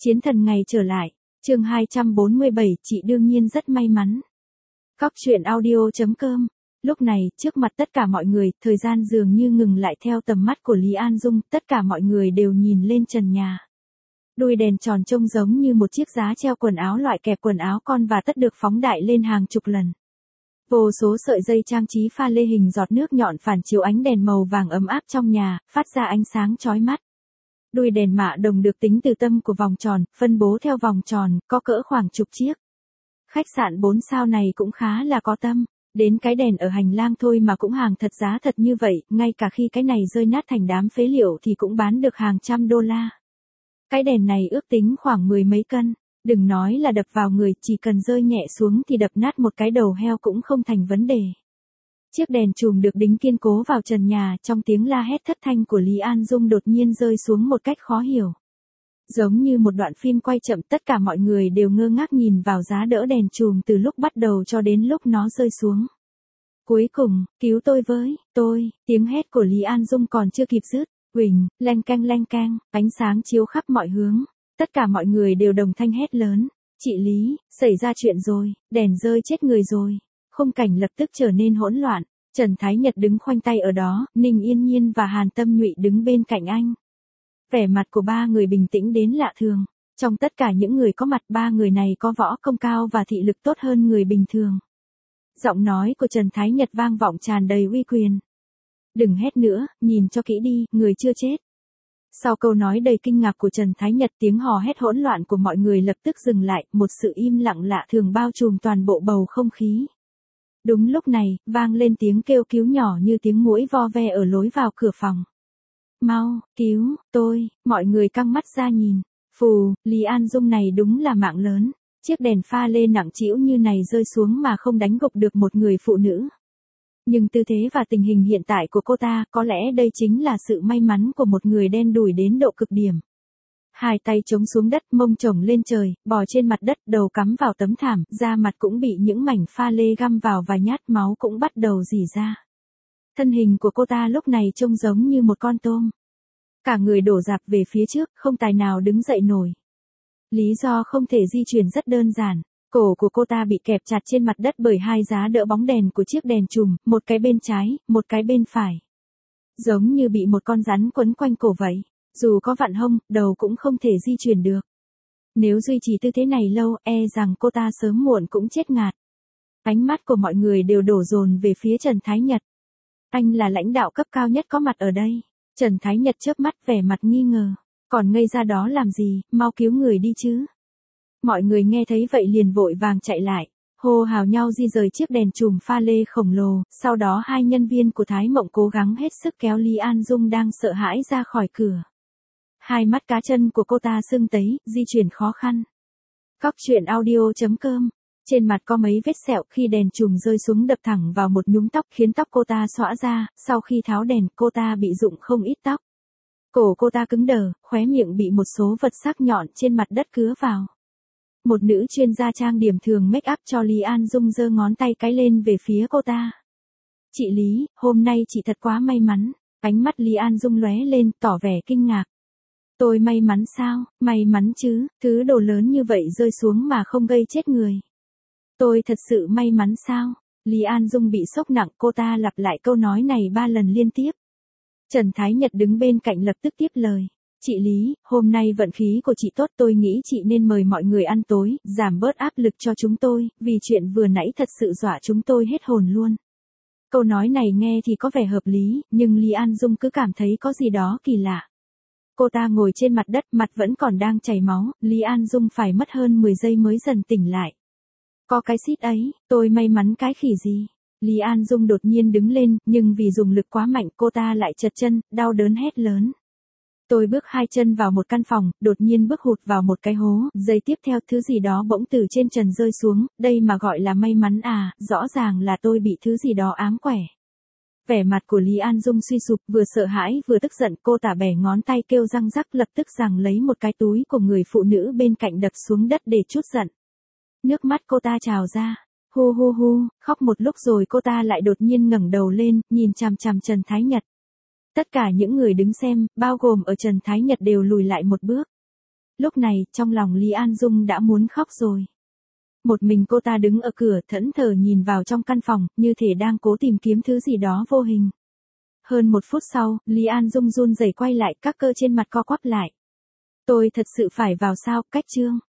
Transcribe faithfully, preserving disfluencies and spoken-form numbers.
Chiến thần ngày trở lại, chương hai trăm bốn mươi bảy, chị đương nhiên rất may mắn. Cóc truyện audio chấm com. Lúc này, trước mặt tất cả mọi người, thời gian dường như ngừng lại theo tầm mắt của Lý An Dung, tất cả mọi người đều nhìn lên trần nhà. Đuôi đèn tròn trông giống như một chiếc giá treo quần áo loại kẹp quần áo con và tất được phóng đại lên hàng chục lần. Vô số sợi dây trang trí pha lê hình giọt nước nhọn phản chiếu ánh đèn màu vàng ấm áp trong nhà, phát ra ánh sáng chói mắt. Đuôi đèn mạ đồng được tính từ tâm của vòng tròn, phân bố theo vòng tròn, có cỡ khoảng chục chiếc. Khách sạn bốn sao này cũng khá là có tâm, đến cái đèn ở hành lang thôi mà cũng hàng thật giá thật như vậy, ngay cả khi cái này rơi nát thành đám phế liệu thì cũng bán được hàng trăm đô la. Cái đèn này ước tính khoảng mười mấy cân, đừng nói là đập vào người, chỉ cần rơi nhẹ xuống thì đập nát một cái đầu heo cũng không thành vấn đề. Chiếc đèn chùm được đính kiên cố vào trần nhà, trong tiếng la hét thất thanh của Lý An Dung đột nhiên rơi xuống một cách khó hiểu. Giống như một đoạn phim quay chậm, tất cả mọi người đều ngơ ngác nhìn vào giá đỡ đèn chùm từ lúc bắt đầu cho đến lúc nó rơi xuống. Cuối cùng, cứu tôi với, tôi, tiếng hét của Lý An Dung còn chưa kịp dứt, huỳnh, leng keng leng keng, ánh sáng chiếu khắp mọi hướng, tất cả mọi người đều đồng thanh hét lớn, chị Lý, xảy ra chuyện rồi, đèn rơi chết người rồi. Khung cảnh lập tức trở nên hỗn loạn, Trần Thái Nhật đứng khoanh tay ở đó, Ninh Yên Nhiên và Hàn Tâm Nhụy đứng bên cạnh anh. Vẻ mặt của ba người bình tĩnh đến lạ thường, trong tất cả những người có mặt ba người này có võ công cao và thị lực tốt hơn người bình thường. Giọng nói của Trần Thái Nhật vang vọng tràn đầy uy quyền. Đừng hét nữa, nhìn cho kỹ đi, người chưa chết. Sau câu nói đầy kinh ngạc của Trần Thái Nhật, tiếng hò hét hỗn loạn của mọi người lập tức dừng lại, một sự im lặng lạ thường bao trùm toàn bộ bầu không khí. Đúng lúc này, vang lên tiếng kêu cứu nhỏ như tiếng muỗi vo ve ở lối vào cửa phòng. Mau, cứu, tôi, mọi người căng mắt ra nhìn. Phù, Lý An Dung này đúng là mạng lớn. Chiếc đèn pha lê nặng trĩu như này rơi xuống mà không đánh gục được một người phụ nữ. Nhưng tư thế và tình hình hiện tại của cô ta, có lẽ đây chính là sự may mắn của một người đen đủi đến độ cực điểm. Hai tay chống xuống đất, mông chồng lên trời, bò trên mặt đất, đầu cắm vào tấm thảm, da mặt cũng bị những mảnh pha lê găm vào và nhát máu cũng bắt đầu rỉ ra. Thân hình của cô ta lúc này trông giống như một con tôm. Cả người đổ dạp về phía trước, không tài nào đứng dậy nổi. Lý do không thể di chuyển rất đơn giản. Cổ của cô ta bị kẹp chặt trên mặt đất bởi hai giá đỡ bóng đèn của chiếc đèn chùm, một cái bên trái, một cái bên phải. Giống như bị một con rắn quấn quanh cổ vậy. Dù có vặn hông, đầu cũng không thể di chuyển được. Nếu duy trì tư thế này lâu, e rằng cô ta sớm muộn cũng chết ngạt. Ánh mắt của mọi người đều đổ dồn về phía Trần Thái Nhật. Anh là lãnh đạo cấp cao nhất có mặt ở đây. Trần Thái Nhật chớp mắt vẻ mặt nghi ngờ. Còn ngây ra đó làm gì, mau cứu người đi chứ. Mọi người nghe thấy vậy liền vội vàng chạy lại. Hô hào nhau di rời chiếc đèn chùm pha lê khổng lồ, sau đó hai nhân viên của Thái Mộng cố gắng hết sức kéo Lý An Dung đang sợ hãi ra khỏi cửa. Hai mắt cá chân của cô ta sưng tấy, di chuyển khó khăn. Cóc truyện audio chấm com. Trên mặt có mấy vết sẹo khi đèn chùm rơi xuống đập thẳng vào một nhúm tóc khiến tóc cô ta xõa ra, sau khi tháo đèn cô ta bị rụng không ít tóc. Cổ cô ta cứng đờ, khóe miệng bị một số vật sắc nhọn trên mặt đất cứa vào. Một nữ chuyên gia trang điểm thường make up cho Lý An Dung giơ ngón tay cái lên về phía cô ta. Chị Lý, hôm nay chị thật quá may mắn. Ánh mắt Lý An Dung lóe lên, tỏ vẻ kinh ngạc. Tôi may mắn sao, may mắn chứ, thứ đồ lớn như vậy rơi xuống mà không gây chết người. Tôi thật sự may mắn sao? Lý An Dung bị sốc nặng, cô ta lặp lại câu nói này ba lần liên tiếp. Trần Thái Nhật đứng bên cạnh lập tức tiếp lời. Chị Lý, hôm nay vận khí của chị tốt, tôi nghĩ chị nên mời mọi người ăn tối, giảm bớt áp lực cho chúng tôi, vì chuyện vừa nãy thật sự dọa chúng tôi hết hồn luôn. Câu nói này nghe thì có vẻ hợp lý, nhưng Lý An Dung cứ cảm thấy có gì đó kỳ lạ. Cô ta ngồi trên mặt đất, mặt vẫn còn đang chảy máu, Lý An Dung phải mất hơn mười giây mới dần tỉnh lại. Có cái xít ấy, tôi may mắn cái khỉ gì. Lý An Dung đột nhiên đứng lên, nhưng vì dùng lực quá mạnh cô ta lại trật chân, đau đớn hét lớn. Tôi bước hai chân vào một căn phòng, đột nhiên bước hụt vào một cái hố, giây tiếp theo thứ gì đó bỗng từ trên trần rơi xuống, đây mà gọi là may mắn à, rõ ràng là tôi bị thứ gì đó ám quẻ. Vẻ mặt của Lý An Dung suy sụp, vừa sợ hãi vừa tức giận, cô ta bẻ ngón tay kêu răng rắc, lập tức giằng lấy một cái túi của người phụ nữ bên cạnh đập xuống đất để trút giận. Nước mắt cô ta trào ra, hu hu hu, khóc một lúc rồi cô ta lại đột nhiên ngẩng đầu lên, nhìn chằm chằm Trần Thái Nhật. Tất cả những người đứng xem, bao gồm ở Trần Thái Nhật đều lùi lại một bước. Lúc này, trong lòng Lý An Dung đã muốn khóc rồi. Một mình cô ta đứng ở cửa thẫn thờ nhìn vào trong căn phòng, như thể đang cố tìm kiếm thứ gì đó vô hình. Hơn một phút sau, Lý An Dung run rẩy quay lại, các cơ trên mặt co quắp lại. Tôi thật sự phải vào sao, Cách Trương?